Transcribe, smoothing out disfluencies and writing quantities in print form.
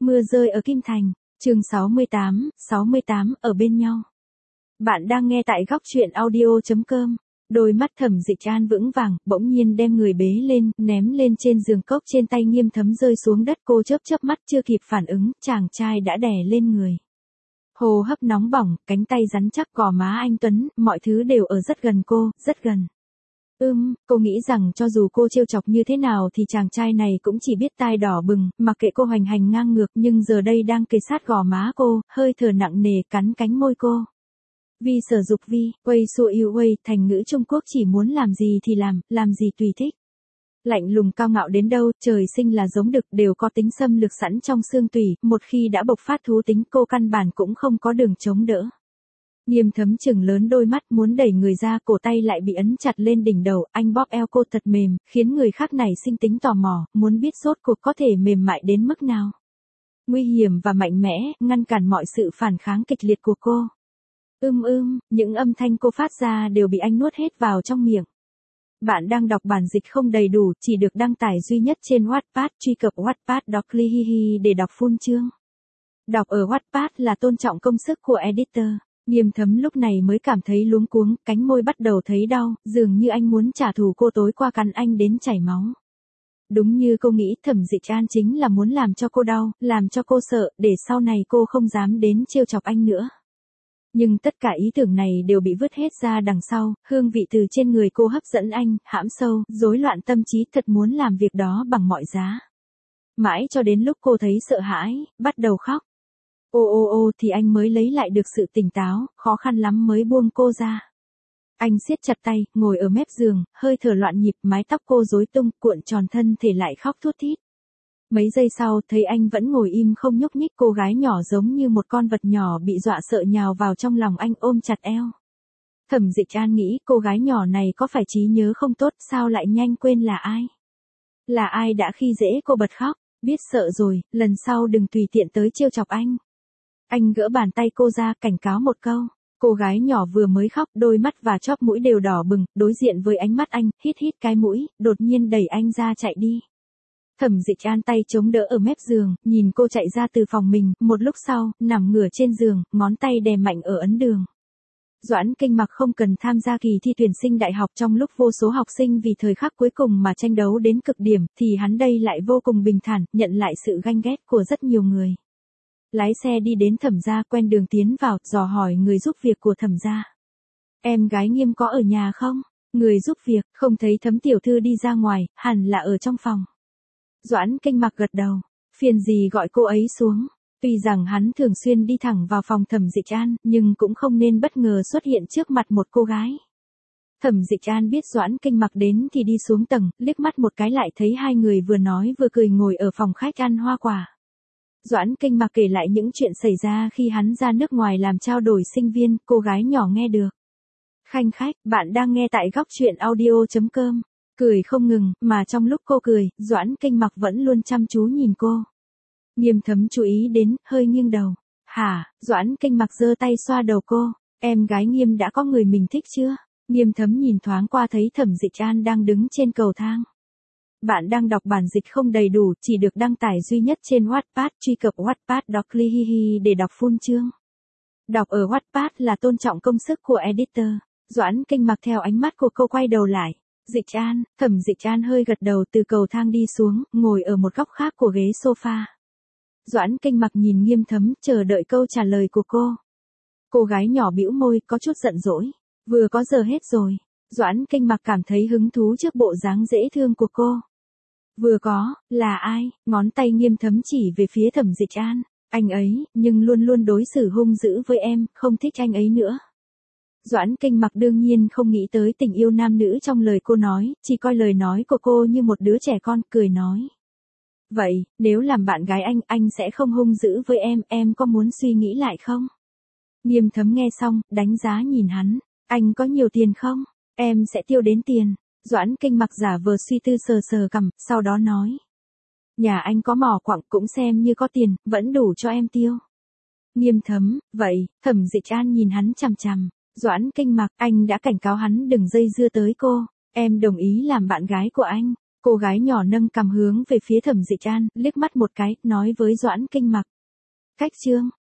Mưa rơi ở Kim Thành, chương 68, ở bên nhau. Bạn đang nghe tại góc truyện audio.com. Đôi mắt Thẩm Dịch An vững vàng, bỗng nhiên đem người bế lên, ném lên trên giường cốc trên tay Nghiêm Thấm rơi xuống đất. Cô chớp mắt chưa kịp phản ứng, chàng trai đã đè lên người. Hô hấp nóng bỏng, cánh tay rắn chắc, gò má anh tuấn, mọi thứ đều ở rất gần cô, rất gần. Cô nghĩ rằng cho dù cô trêu chọc như thế nào thì chàng trai này cũng chỉ biết tai đỏ bừng, mặc kệ cô hoành hành ngang ngược, nhưng giờ đây đang kề sát gò má cô, hơi thở nặng nề cắn cánh môi cô. Vi sở dục vi, quay xua yêu quay, thành ngữ Trung Quốc chỉ muốn làm gì thì làm gì tùy thích. Lạnh lùng cao ngạo đến đâu, trời sinh là giống đực, đều có tính xâm lược sẵn trong xương tủy, một khi đã bộc phát thú tính cô căn bản cũng không có đường chống đỡ. Nghiêm Thấm chừng lớn đôi mắt muốn đẩy người ra, cổ tay lại bị ấn chặt lên đỉnh đầu, anh bóp eo cô thật mềm, khiến người khác này sinh tính tò mò, muốn biết rốt cuộc có thể mềm mại đến mức nào. Nguy hiểm và mạnh mẽ, ngăn cản mọi sự phản kháng kịch liệt của cô. Những âm thanh cô phát ra đều bị anh nuốt hết vào trong miệng. Bạn đang đọc bản dịch không đầy đủ, chỉ được đăng tải duy nhất trên Wattpad, truy cập wattpad.com để đọc full chương. Đọc ở Wattpad là tôn trọng công sức của editor. Nghiêm Thấm lúc này mới cảm thấy luống cuống, cánh môi bắt đầu thấy đau, dường như anh muốn trả thù cô tối qua cắn anh đến chảy máu. Đúng như cô nghĩ, Thẩm Dịch An chính là muốn làm cho cô đau, làm cho cô sợ, để sau này cô không dám đến trêu chọc anh nữa. Nhưng tất cả ý tưởng này đều bị vứt hết ra đằng sau, hương vị từ trên người cô hấp dẫn anh, hãm sâu, rối loạn tâm trí, thật muốn làm việc đó bằng mọi giá. Mãi cho đến lúc cô thấy sợ hãi, bắt đầu khóc. Ô thì anh mới lấy lại được sự tỉnh táo, khó khăn lắm mới buông cô ra. Anh siết chặt tay, ngồi ở mép giường, hơi thở loạn nhịp, mái tóc cô rối tung, cuộn tròn thân thể lại khóc thút thít. Mấy giây sau, thấy anh vẫn ngồi im không nhúc nhích, cô gái nhỏ giống như một con vật nhỏ bị dọa sợ nhào vào trong lòng anh ôm chặt eo. Thẩm Dịch An nghĩ cô gái nhỏ này có phải trí nhớ không tốt, sao lại nhanh quên là ai? Là ai đã khi dễ cô bật khóc, biết sợ rồi, lần sau đừng tùy tiện tới trêu chọc anh. Anh gỡ bàn tay cô ra, cảnh cáo một câu. Cô gái nhỏ vừa mới khóc, đôi mắt và chóp mũi đều đỏ bừng, đối diện với ánh mắt anh, hít cái mũi, đột nhiên đẩy anh ra chạy đi. Thẩm Dịch An tay chống đỡ ở mép giường, nhìn cô chạy ra từ phòng mình, một lúc sau, nằm ngửa trên giường, ngón tay đè mạnh ở ấn đường. Doãn Kinh Mặc không cần tham gia kỳ thi tuyển sinh đại học, trong lúc vô số học sinh vì thời khắc cuối cùng mà tranh đấu đến cực điểm, thì hắn đây lại vô cùng bình thản, nhận lại sự ganh ghét của rất nhiều người. Lái xe đi đến Thẩm gia, quen đường tiến vào, dò hỏi người giúp việc của Thẩm gia. Em gái Nghiêm có ở nhà không? Người giúp việc, không thấy Thấm tiểu thư đi ra ngoài, hẳn là ở trong phòng. Doãn Kinh Mặc gật đầu, phiền gì gọi cô ấy xuống. Tuy rằng hắn thường xuyên đi thẳng vào phòng Thẩm Dịch An, nhưng cũng không nên bất ngờ xuất hiện trước mặt một cô gái. Thẩm Dịch An biết Doãn Kinh Mặc đến thì đi xuống tầng, liếc mắt một cái lại thấy hai người vừa nói vừa cười ngồi ở phòng khách ăn hoa quả. Doãn Kinh Mặc kể lại những chuyện xảy ra khi hắn ra nước ngoài làm trao đổi sinh viên, cô gái nhỏ nghe được. Khanh khách, bạn đang nghe tại góc truyện audio.com. Cười không ngừng, mà trong lúc cô cười, Doãn Kinh Mặc vẫn luôn chăm chú nhìn cô. Nghiêm Thấm chú ý đến, hơi nghiêng đầu. Hả? Doãn Kinh Mặc giơ tay xoa đầu cô. Em gái Nghiêm đã có người mình thích chưa? Nghiêm Thấm nhìn thoáng qua thấy Thẩm Dịch An đang đứng trên cầu thang. Bạn đang đọc bản dịch không đầy đủ, chỉ được đăng tải duy nhất trên Wattpad, truy cập wattpad.com để đọc full chương. Đọc ở Wattpad là tôn trọng công sức của editor. Doãn Kinh Mặc theo ánh mắt của cô quay đầu lại. Dịch An, Thẩm Dịch An hơi gật đầu, từ cầu thang đi xuống, ngồi ở một góc khác của ghế sofa. Doãn Kinh Mặc nhìn Nghiêm Thấm, chờ đợi câu trả lời của cô. Cô gái nhỏ bĩu môi, có chút giận dỗi. Vừa có giờ hết rồi. Doãn Kinh Mặc cảm thấy hứng thú trước bộ dáng dễ thương của cô. Vừa có, là ai? Ngón tay Nghiêm Thấm chỉ về phía Thẩm Dịch An. Anh ấy, nhưng luôn luôn đối xử hung dữ với em, không thích anh ấy nữa. Doãn Kinh Mặc đương nhiên không nghĩ tới tình yêu nam nữ trong lời cô nói, chỉ coi lời nói của cô như một đứa trẻ con, cười nói. Vậy, nếu làm bạn gái anh sẽ không hung dữ với em có muốn suy nghĩ lại không? Nghiêm Thấm nghe xong, đánh giá nhìn hắn. Anh có nhiều tiền không? Em sẽ tiêu đến tiền. Doãn Kinh Mặc giả vờ suy tư sờ cằm, sau đó nói. Nhà anh có mỏ quặng cũng xem như có tiền, vẫn đủ cho em tiêu. Nghiêm Thấm, vậy, Thẩm Dịch An nhìn hắn chằm chằm. Doãn Kinh Mặc, anh đã cảnh cáo hắn đừng dây dưa tới cô. Em đồng ý làm bạn gái của anh. Cô gái nhỏ nâng cằm hướng về phía Thẩm Dịch An, liếc mắt một cái, nói với Doãn Kinh Mặc. Khách Trương,